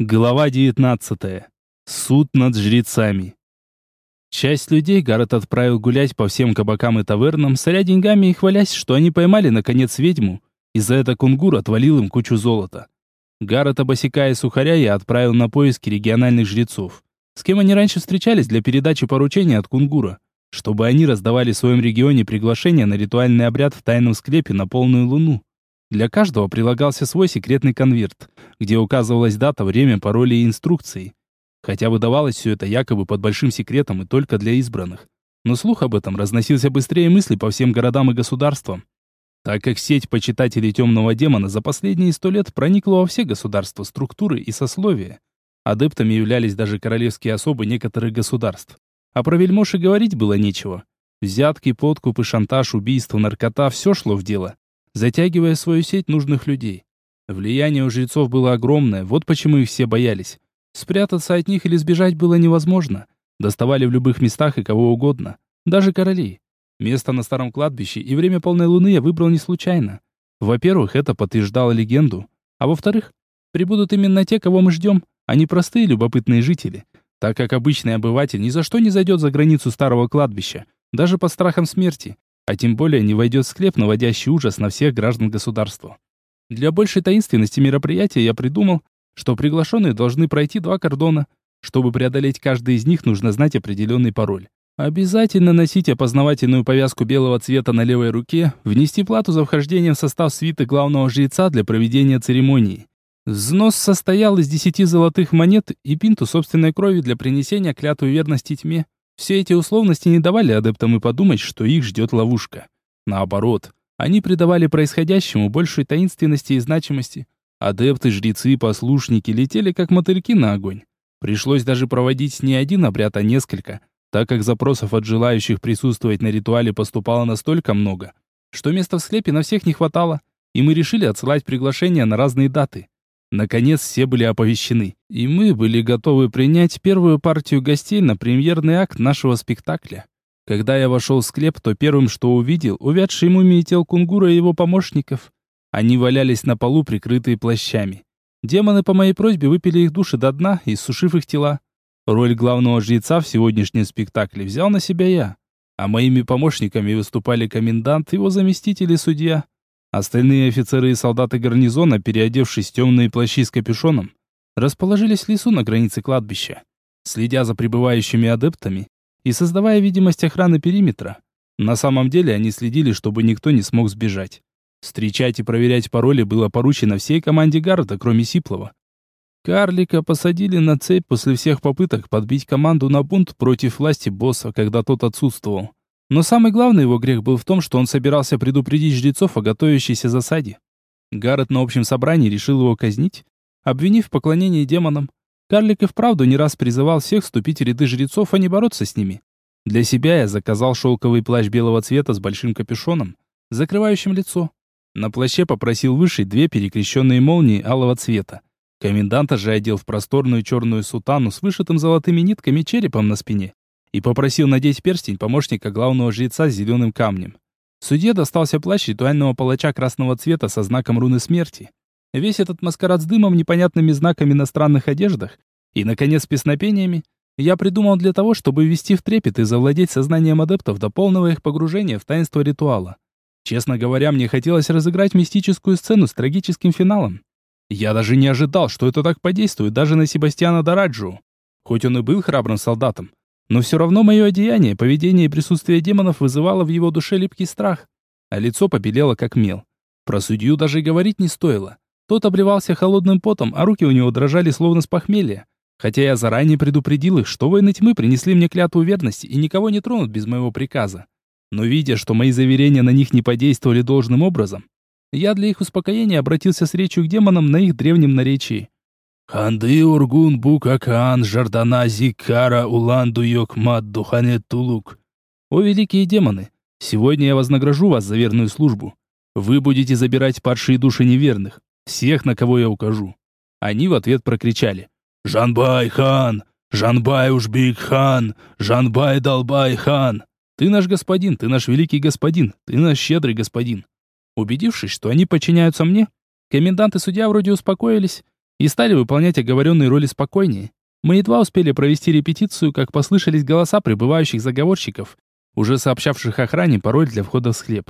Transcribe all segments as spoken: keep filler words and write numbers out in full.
Глава девятнадцатая. Суд над жрецами. Часть людей Гаррет отправил гулять по всем кабакам и тавернам, соря деньгами и хвалясь, что они поймали наконец ведьму, и за это кунгур отвалил им кучу золота. Гаррета, босяка и сухаря я отправил на поиски региональных жрецов, с кем они раньше встречались для передачи поручения от кунгура, чтобы они раздавали в своем регионе приглашения на ритуальный обряд в тайном склепе на полную луну. Для каждого прилагался свой секретный конверт, где указывалась дата, время, пароли и инструкции. Хотя выдавалось все это якобы под большим секретом и только для избранных. Но слух об этом разносился быстрее мысли по всем городам и государствам, так как сеть почитателей темного демона за последние сто лет проникла во все государства, структуры и сословия. Адептами являлись даже королевские особы некоторых государств. А про вельмож и говорить было нечего. Взятки, подкупы, шантаж, убийство, наркота – все шло в дело, затягивая в свою сеть нужных людей. Влияние у жрецов было огромное, вот почему их все боялись. Спрятаться от них или сбежать было невозможно. Доставали в любых местах и кого угодно, даже королей. Место на старом кладбище и время полной луны я выбрал не случайно. Во-первых, это подтверждало легенду, а во-вторых, прибудут именно те, кого мы ждем, а не простые любопытные жители, так как обычный обыватель ни за что не зайдет за границу старого кладбища, даже под страхом смерти, а тем более не войдет в склеп, наводящий ужас на всех граждан государства. Для большей таинственности мероприятия я придумал, что приглашенные должны пройти два кордона. Чтобы преодолеть каждый из них, нужно знать определенный пароль. Обязательно носить опознавательную повязку белого цвета на левой руке, внести плату за вхождение в состав свиты главного жреца для проведения церемонии. Взнос состоял из десяти золотых монет и пинту собственной крови для принесения клятвы верности тьме. Все эти условности не давали адептам и подумать, что их ждет ловушка. Наоборот, они придавали происходящему большей таинственности и значимости. Адепты, жрецы, послушники летели как мотыльки на огонь. Пришлось даже проводить не один обряд, а несколько, так как запросов от желающих присутствовать на ритуале поступало настолько много, что места в склепе на всех не хватало, и мы решили отсылать приглашения на разные даты. Наконец все были оповещены, и мы были готовы принять первую партию гостей на премьерный акт нашего спектакля. Когда я вошел в склеп, то первым, что увидел, увядшие мумии тел кунгура и его помощников. Они валялись на полу, прикрытые плащами. Демоны по моей просьбе выпили их души до дна, иссушив их тела. Роль главного жреца в сегодняшнем спектакле взял на себя я, а моими помощниками выступали комендант, его заместитель и судья. Остальные офицеры и солдаты гарнизона, переодевшись в темные плащи с капюшоном, расположились в лесу на границе кладбища, следя за прибывающими адептами и создавая видимость охраны периметра. На самом деле они следили, чтобы никто не смог сбежать. Встречать и проверять пароли было поручено всей команде Гаррета, кроме Сиплова. Карлика посадили на цепь после всех попыток подбить команду на бунт против власти босса, когда тот отсутствовал. Но самый главный его грех был в том, что он собирался предупредить жрецов о готовящейся засаде. Гаррет на общем собрании решил его казнить, обвинив в поклонении демонам. Карлик и вправду не раз призывал всех вступить в ряды жрецов, а не бороться с ними. Для себя я заказал шелковый плащ белого цвета с большим капюшоном, закрывающим лицо. На плаще попросил вышить две перекрещенные молнии алого цвета. Коменданта же одел в просторную черную сутану с вышитым золотыми нитками черепом на спине и попросил надеть перстень помощника главного жреца с зеленым камнем. Судье достался плащ ритуального палача красного цвета со знаком руны смерти. Весь этот маскарад с дымом, непонятными знаками на странных одеждах и, наконец, песнопениями я придумал для того, чтобы ввести в трепет и завладеть сознанием адептов до полного их погружения в таинство ритуала. Честно говоря, мне хотелось разыграть мистическую сцену с трагическим финалом. Я даже не ожидал, что это так подействует даже на Себастьяна Дораджио. Хоть он и был храбрым солдатом, но все равно мое одеяние, поведение и присутствие демонов вызывало в его душе липкий страх, а лицо побелело как мел. Про судью даже и говорить не стоило. Тот обливался холодным потом, а руки у него дрожали словно с похмелья. Хотя я заранее предупредил их, что воины тьмы принесли мне клятву верности и никого не тронут без моего приказа. Но видя, что мои заверения на них не подействовали должным образом, я для их успокоения обратился с речью к демонам на их древнем наречии. «Ханды ургун букакан жардана зикара уланду йокмат духанет тулук». «О великие демоны, сегодня я вознагражу вас за верную службу. Вы будете забирать падшие души неверных, всех, на кого я укажу». Они в ответ прокричали: «Жанбай хан! Жанбай Ушбик хан! Жанбай Далбай хан!» «Ты наш господин, ты наш великий господин, ты наш щедрый господин». Убедившись, что они подчиняются мне, комендант и судья вроде успокоились и стали выполнять оговоренные роли спокойнее. Мы едва успели провести репетицию, как послышались голоса прибывающих заговорщиков, уже сообщавших охране пароль для входа в склеп.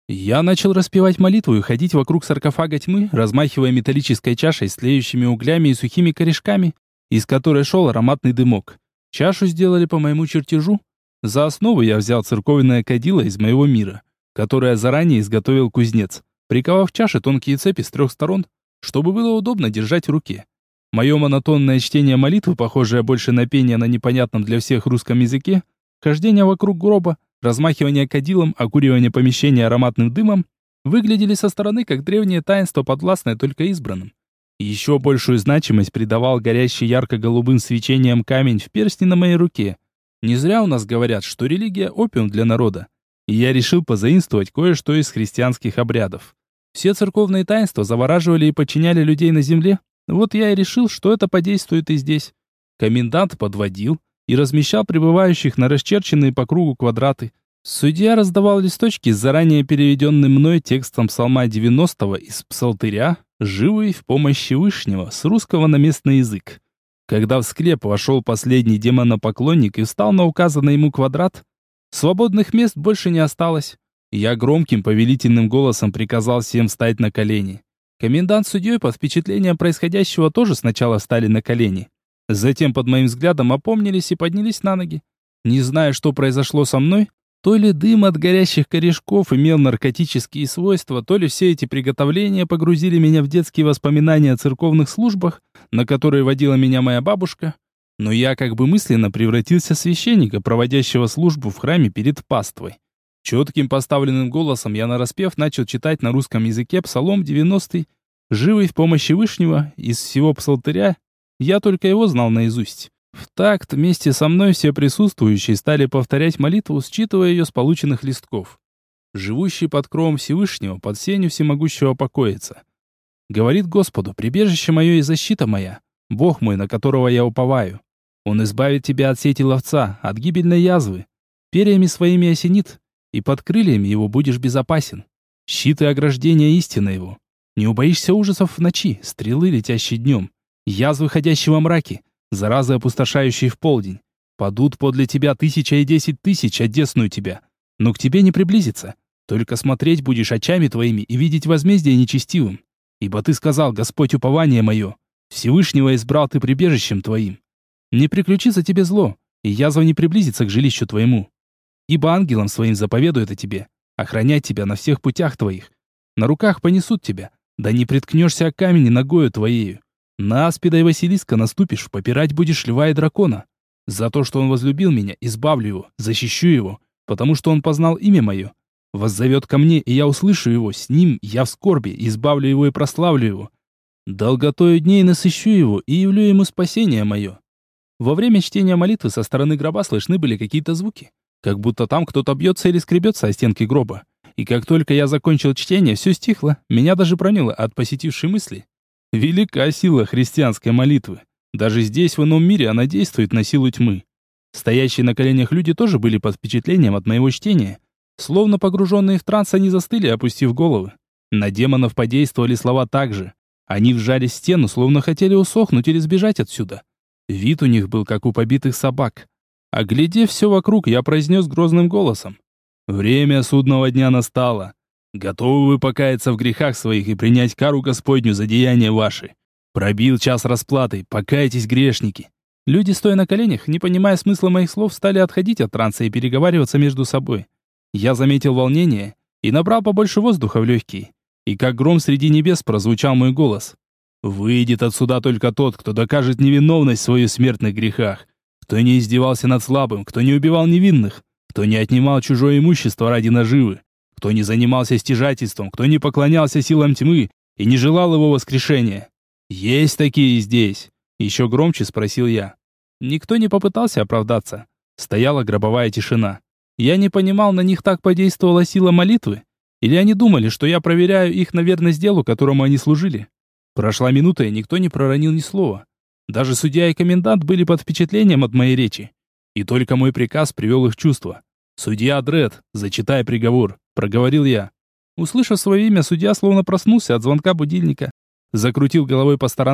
Я начал распевать молитву и ходить вокруг саркофага тьмы, размахивая металлической чашей с тлеющими углями и сухими корешками, из которой шел ароматный дымок. Чашу сделали по моему чертежу. За основу я взял церковное кадило из моего мира, которое заранее изготовил кузнец, приковав к чаше тонкие цепи с трех сторон, чтобы было удобно держать в руке. Мое монотонное чтение молитвы, похожее больше на пение на непонятном для всех русском языке, хождение вокруг гроба, размахивание кадилом, окуривание помещения ароматным дымом, выглядели со стороны как древнее таинство, подвластное только избранным. Еще большую значимость придавал горящий ярко-голубым свечением камень в перстне на моей руке. Не зря у нас говорят, что религия – опиум для народа. И я решил позаимствовать кое-что из христианских обрядов. Все церковные таинства завораживали и подчиняли людей на земле. Вот я и решил, что это подействует и здесь. Комендант подводил и размещал прибывающих на расчерченные по кругу квадраты. Судья раздавал листочки с заранее переведенным мной текстом псалма девяностого из псалтыря «Живый в помощи Вышнего» с русского на местный язык. Когда в склеп вошел последний демонопоклонник и встал на указанный ему квадрат, свободных мест больше не осталось. Я громким повелительным голосом приказал всем встать на колени. Комендант с судьей под впечатлением происходящего тоже сначала встали на колени. Затем под моим взглядом опомнились и поднялись на ноги. Не знаю, что произошло со мной, то ли дым от горящих корешков имел наркотические свойства, то ли все эти приготовления погрузили меня в детские воспоминания о церковных службах, на которые водила меня моя бабушка. Но я как бы мысленно превратился в священника, проводящего службу в храме перед паствой. Четким поставленным голосом я нараспев начал читать на русском языке псалом девяностый, «Живый в помощи Вышнего», из всего псалтыря. Я только его знал наизусть. В такт вместе со мной все присутствующие стали повторять молитву, считывая ее с полученных листков. «Живущий под кровом Всевышнего, под сенью всемогущего покоится. Говорит Господу, прибежище мое и защита моя, Бог мой, на которого я уповаю. Он избавит тебя от сети ловца, от гибельной язвы. Перьями своими осенит, и под крыльями его будешь безопасен. Щит и ограждение истина его. Не убоишься ужасов в ночи, стрелы, летящей днем, язвы, ходящего во мраке, заразы, опустошающие в полдень. Падут подле тебя тысяча и десять тысяч, одесную тебя, но к тебе не приблизится. Только смотреть будешь очами твоими и видеть возмездие нечестивым. Ибо ты сказал, Господь, упование мое, Всевышнего избрал ты прибежищем твоим. Не приключится тебе зло, и язва не приблизится к жилищу твоему. Ибо ангелам своим заповедует о тебе, охранять тебя на всех путях твоих. На руках понесут тебя, да не приткнешься о камень ногою твоею. На аспида и Василиска наступишь, попирать будешь льва и дракона. За то, что он возлюбил меня, избавлю его, защищу его, потому что он познал имя мое. Воззовет ко мне, и я услышу его, с ним я в скорби, избавлю его и прославлю его. Долготою дней насыщу его и явлю ему спасение мое». Во время чтения молитвы со стороны гроба слышны были какие-то звуки, как будто там кто-то бьется или скребется о стенки гроба. И как только я закончил чтение, все стихло, меня даже проняло от посетившей мысли. Велика сила христианской молитвы. Даже здесь, в ином мире, она действует на силу тьмы. Стоящие на коленях люди тоже были под впечатлением от моего чтения. Словно погруженные в транс, они застыли, опустив головы. На демонов подействовали слова так же. Они вжались в стену, словно хотели усохнуть или сбежать отсюда. Вид у них был, как у побитых собак. Оглядев все вокруг, я произнес грозным голосом: «Время судного дня настало. Готовы вы покаяться в грехах своих и принять кару Господню за деяния ваши? Пробил час расплаты, покайтесь, грешники». Люди, стоя на коленях, не понимая смысла моих слов, стали отходить от транса и переговариваться между собой. Я заметил волнение и набрал побольше воздуха в легкие. И как гром среди небес прозвучал мой голос: «Выйдет отсюда только тот, кто докажет невиновность свою в смертных грехах, кто не издевался над слабым, кто не убивал невинных, кто не отнимал чужое имущество ради наживы, кто не занимался стяжательством, кто не поклонялся силам тьмы и не желал его воскрешения. Есть такие здесь?» Еще громче спросил я. Никто не попытался оправдаться. Стояла гробовая тишина. Я не понимал, на них так подействовала сила молитвы? Или они думали, что я проверяю их на верность делу, которому они служили? Прошла минута, и никто не проронил ни слова. Даже судья и комендант были под впечатлением от моей речи. И только мой приказ привел их в чувство. «Судья Дред, зачитай приговор», — проговорил я. Услышав свое имя, судья словно проснулся от звонка будильника. Закрутил головой по сторонам,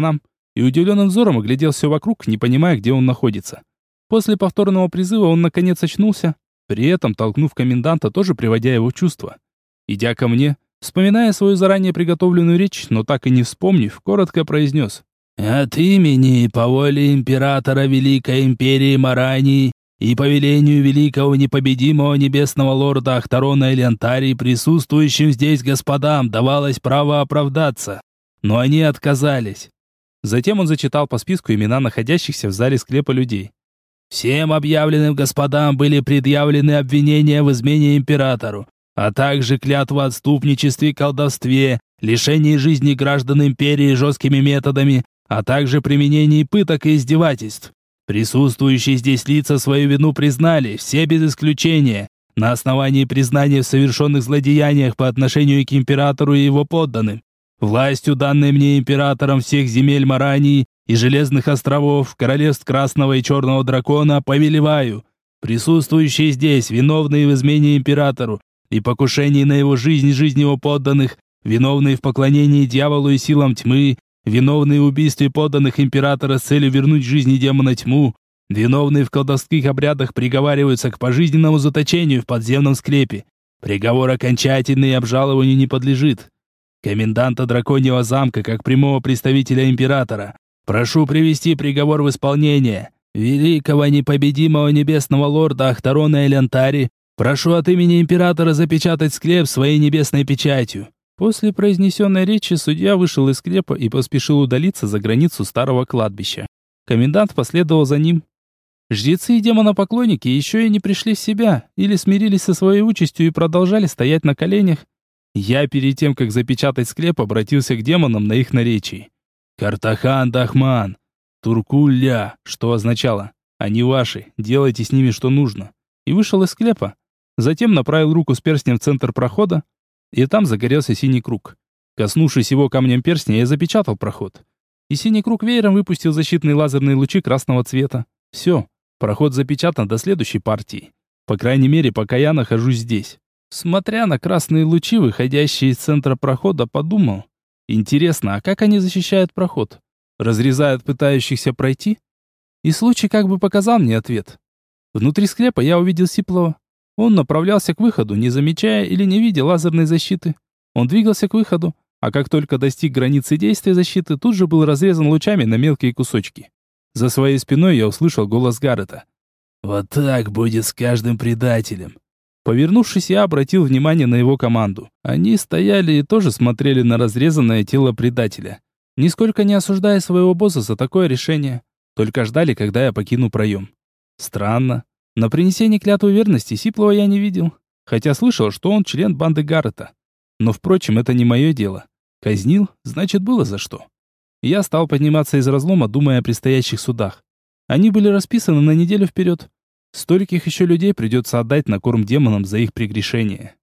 и удивленным взором оглядел все вокруг, не понимая, где он находится. После повторного призыва он наконец очнулся, при этом толкнув коменданта, тоже приводя его в чувство. Идя ко мне, вспоминая свою заранее приготовленную речь, но так и не вспомнив, коротко произнес: «От имени и по воле императора Великой Империи Марании и по велению великого непобедимого небесного лорда Ахтарона Элентарии присутствующим здесь господам давалось право оправдаться, но они отказались». Затем он зачитал по списку имена находящихся в зале склепа людей. «Всем объявленным господам были предъявлены обвинения в измене императору, а также клятва о отступничестве, колдовстве, лишении жизни граждан империи жесткими методами, а также применении пыток и издевательств. Присутствующие здесь лица свою вину признали, все без исключения, на основании признания в совершенных злодеяниях по отношению к императору и его подданным. Властью, данной мне императором всех земель Марании и Железных островов, королевств Красного и Черного Дракона, повелеваю. Присутствующие здесь, виновные в измене императору и покушении на его жизнь и жизнь его подданных, виновные в поклонении дьяволу и силам тьмы, виновные в убийстве подданных императора с целью вернуть жизни демона тьму, виновные в колдовских обрядах приговариваются к пожизненному заточению в подземном склепе. Приговор окончательный и обжалованию не подлежит. Коменданта Драконьего замка, как прямого представителя императора, прошу привести приговор в исполнение. Великого непобедимого небесного лорда Ахтарона Элентари прошу от имени императора запечатать склеп своей небесной печатью». После произнесенной речи судья вышел из склепа и поспешил удалиться за границу старого кладбища. Комендант последовал за ним. Жрецы и демонопоклонники еще и не пришли в себя или смирились со своей участью и продолжали стоять на коленях. Я перед тем, как запечатать склеп, обратился к демонам на их наречии. «Картахан Дахман, Туркулля», что означало «они ваши, делайте с ними что нужно», и вышел из склепа. Затем направил руку с перстнем в центр прохода, и там загорелся синий круг. Коснувшись его камнем перстня, я запечатал проход. И синий круг веером выпустил защитные лазерные лучи красного цвета. Все, проход запечатан до следующей партии. По крайней мере, пока я нахожусь здесь. Смотря на красные лучи, выходящие из центра прохода, подумал. Интересно, а как они защищают проход? Разрезают пытающихся пройти? И случай как бы показал мне ответ. Внутри склепа я увидел Сиплова. Он направлялся к выходу, не замечая или не видя лазерной защиты. Он двигался к выходу, а как только достиг границы действия защиты, тут же был разрезан лучами на мелкие кусочки. За своей спиной я услышал голос Гаррета. «Вот так будет с каждым предателем». Повернувшись, я обратил внимание на его команду. Они стояли и тоже смотрели на разрезанное тело предателя, нисколько не осуждая своего босса за такое решение, только ждали, когда я покину проем. Странно. На принесении клятвы верности Сиплова я не видел, хотя слышал, что он член банды Гаррета. Но, впрочем, это не мое дело. Казнил, значит, было за что. Я стал подниматься из разлома, думая о предстоящих судах. Они были расписаны на неделю вперед. Стольких еще людей придется отдать на корм демонам за их прегрешения.